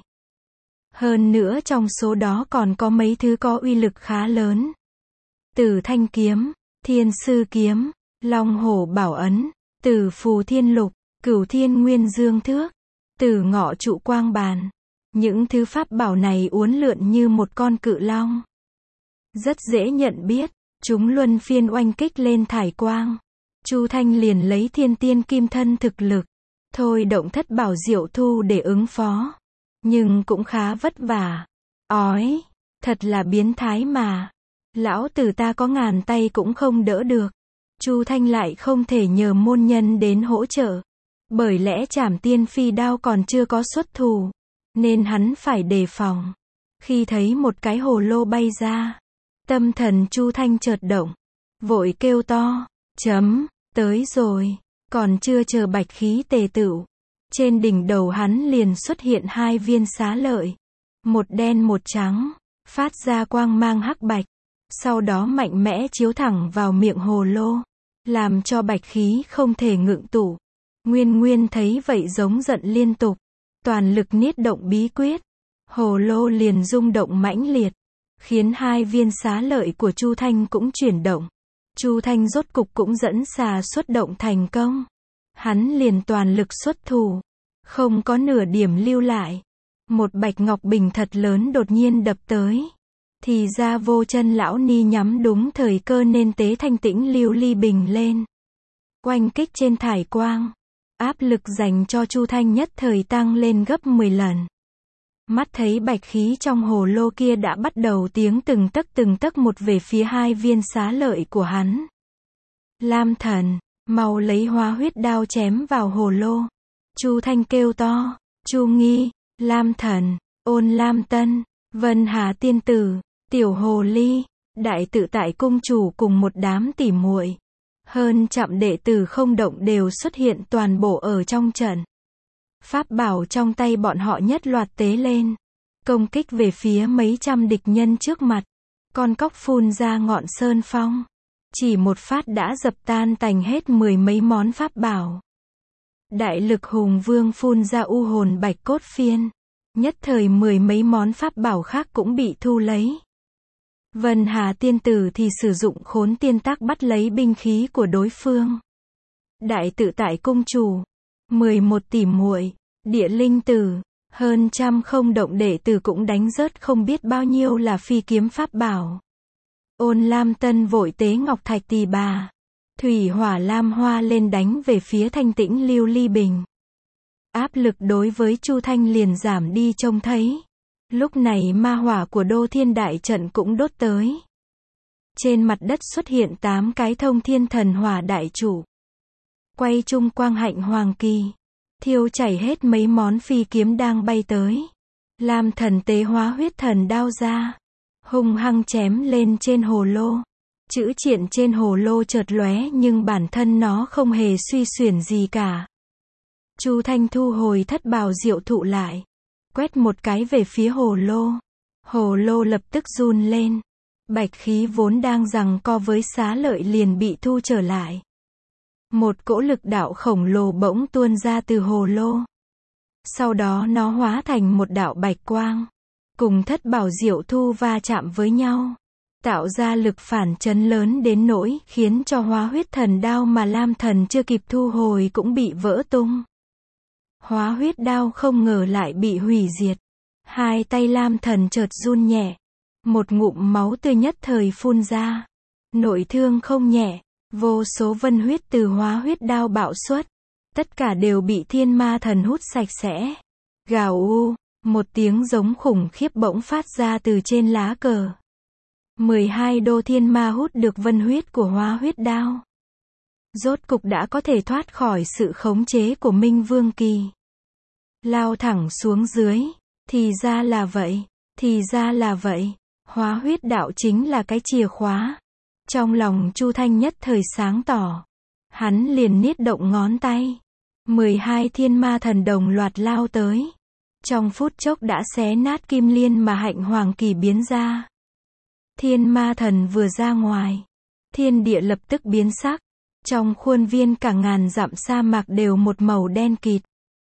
Hơn nữa trong số đó còn có mấy thứ có uy lực khá lớn. Tử Thanh kiếm, Thiên Sư kiếm, Long Hổ bảo ấn, Tử Phù Thiên Lục, Cửu Thiên Nguyên Dương Thước, Tử Ngọ Trụ Quang Bàn. Những thứ pháp bảo này uốn lượn như một con cự long. Rất dễ nhận biết, chúng luân phiên oanh kích lên thải quang. Chu Thanh liền lấy Thiên Tiên Kim Thân thực lực, thôi động thất bảo diệu thu để ứng phó. Nhưng cũng khá vất vả. Ói, thật là biến thái mà. Lão tử ta có ngàn tay cũng không đỡ được. Chu Thanh lại không thể nhờ môn nhân đến hỗ trợ. Bởi lẽ Trảm Tiên Phi đao còn chưa có xuất thủ. Nên hắn phải đề phòng. Khi thấy một cái hồ lô bay ra, tâm thần Chu Thanh chợt động. Vội kêu to, chấm, tới rồi. Còn chưa chờ bạch khí tề tựu. Trên đỉnh đầu hắn liền xuất hiện hai viên xá lợi. Một đen một trắng, phát ra quang mang hắc bạch. Sau đó mạnh mẽ chiếu thẳng vào miệng hồ lô. Làm cho bạch khí không thể ngựng tụ. Nguyên Nguyên thấy vậy giống giận liên tục. Toàn lực niết động bí quyết. Hồ lô liền rung động mãnh liệt. Khiến hai viên xá lợi của Chu Thanh cũng chuyển động. Chu Thanh rốt cục cũng dẫn xà xuất động thành công. Hắn liền toàn lực xuất thủ. Không có nửa điểm lưu lại. Một bạch ngọc bình thật lớn đột nhiên đập tới. Thì ra Vô Chân lão ni nhắm đúng thời cơ nên tế thanh tĩnh lưu ly bình lên. Oanh kích trên thải quang. Áp lực dành cho Chu Thanh nhất thời tăng lên gấp mười lần. Mắt thấy bạch khí trong hồ lô kia đã bắt đầu tiếng từng tấc từng tấc một về phía hai viên xá lợi của hắn. Lam Thần, mau lấy hóa huyết đao chém vào hồ lô. Chu Thanh kêu to, Chu Nghi, Lam Thần, Ôn Lam Tân, Vân Hà Tiên Tử, Tiểu Hồ Ly, Đại Tự Tại Cung Chủ cùng một đám tỉ muội. Hơn trăm đệ tử không động đều xuất hiện toàn bộ ở trong trận. Pháp bảo trong tay bọn họ nhất loạt tế lên. Công kích về phía mấy trăm địch nhân trước mặt. Con cóc phun ra ngọn sơn phong. Chỉ một phát đã dập tan tành hết mười mấy món pháp bảo. Đại lực hùng vương phun ra u hồn bạch cốt phiên. Nhất thời mười mấy món pháp bảo khác cũng bị thu lấy. Vân Hà Tiên Tử thì sử dụng khốn tiên tác bắt lấy binh khí của đối phương. Đại Tự Tại Cung Chủ, mười một tỷ muội, Địa Linh Tử, hơn trăm không động đệ tử cũng đánh rớt không biết bao nhiêu là phi kiếm pháp bảo. Ôn Lam Tân vội tế ngọc thạch tỳ bà. Thủy hỏa lam hoa lên đánh về phía thanh tĩnh lưu ly bình. Áp lực đối với Chu Thanh liền giảm đi trông thấy. Lúc này ma hỏa của Đô Thiên đại trận cũng đốt tới. Trên mặt đất xuất hiện tám cái thông thiên thần hỏa đại trụ. Quay chung quang hạnh hoàng kỳ. Thiêu chảy hết mấy món phi kiếm đang bay tới. Lam Thần tế hóa huyết thần đao ra. Hung hăng chém lên trên hồ lô. Chữ triện trên hồ lô chợt lóe nhưng bản thân nó không hề suy xuyển gì cả. Chu Thanh thu hồi thất bảo diệu thụ lại. Quét một cái về phía hồ lô. Hồ lô lập tức run lên. Bạch khí vốn đang giằng co với xá lợi liền bị thu trở lại. Một cỗ lực đạo khổng lồ bỗng tuôn ra từ hồ lô. Sau đó nó hóa thành một đạo bạch quang. cùng thất bảo diệu thu va chạm với nhau, tạo ra lực phản chấn lớn đến nỗi khiến cho hóa huyết thần đao mà Lam Thần chưa kịp thu hồi cũng bị vỡ tung. Hóa huyết đao không ngờ lại bị hủy diệt. Hai tay Lam Thần chợt run nhẹ. Một ngụm máu tươi nhất thời phun ra. Nội thương không nhẹ. Vô số vân huyết từ hóa huyết đao bạo xuất. Tất cả đều bị thiên ma thần hút sạch sẽ. Gào u, một tiếng giống khủng khiếp bỗng phát ra từ trên lá cờ. mười hai đô thiên ma hút được vân huyết của hóa huyết đao. Rốt cục đã có thể thoát khỏi sự khống chế của Minh Vương Kỳ. Lao thẳng xuống dưới. Thì ra là vậy. Thì ra là vậy. Hóa huyết đạo chính là cái chìa khóa. Trong lòng Chu Thanh nhất thời sáng tỏ. Hắn liền niết động ngón tay. mười hai thiên ma thần đồng loạt lao tới. Trong phút chốc đã xé nát kim liên mà Hạnh Hoàng Kỳ biến ra. Thiên ma thần vừa ra ngoài. Thiên địa lập tức biến sắc. Trong khuôn viên cả ngàn dặm sa mạc đều một màu đen kịt.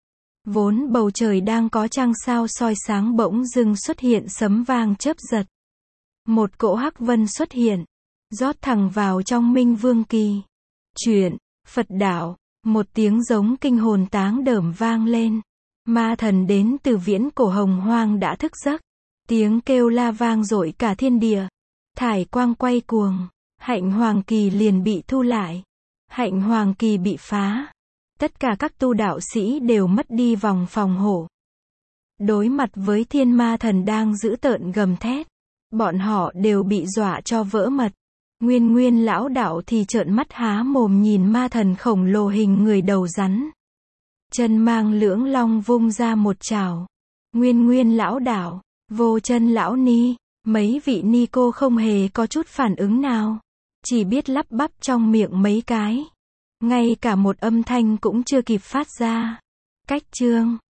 Vốn bầu trời đang có trăng sao soi sáng bỗng dưng xuất hiện sấm vang chớp giật. Một cỗ hắc vân xuất hiện. Rót thẳng vào trong Minh Vương Kỳ. Chuyện, Phật đạo, một tiếng giống kinh hồn táng đởm vang lên. Ma thần đến từ viễn cổ hồng hoang đã thức giấc. Tiếng kêu la vang dội cả thiên địa. Thải quang quay cuồng. Hạnh Hoàng Kỳ liền bị thu lại. Hạnh Hoàng Kỳ bị phá. Tất cả các tu đạo sĩ đều mất đi vòng phòng hộ. Đối mặt với thiên ma thần đang giữ tợn gầm thét. Bọn họ đều bị dọa cho vỡ mật. Nguyên Nguyên lão đạo thì trợn mắt há mồm nhìn ma thần khổng lồ hình người đầu rắn. Chân mang lưỡng long vung ra một trảo. Nguyên Nguyên lão đạo, Vô Chân lão ni, mấy vị ni cô không hề có chút phản ứng nào. Chỉ biết lắp bắp trong miệng mấy cái. Ngay cả một âm thanh cũng chưa kịp phát ra. Cách chương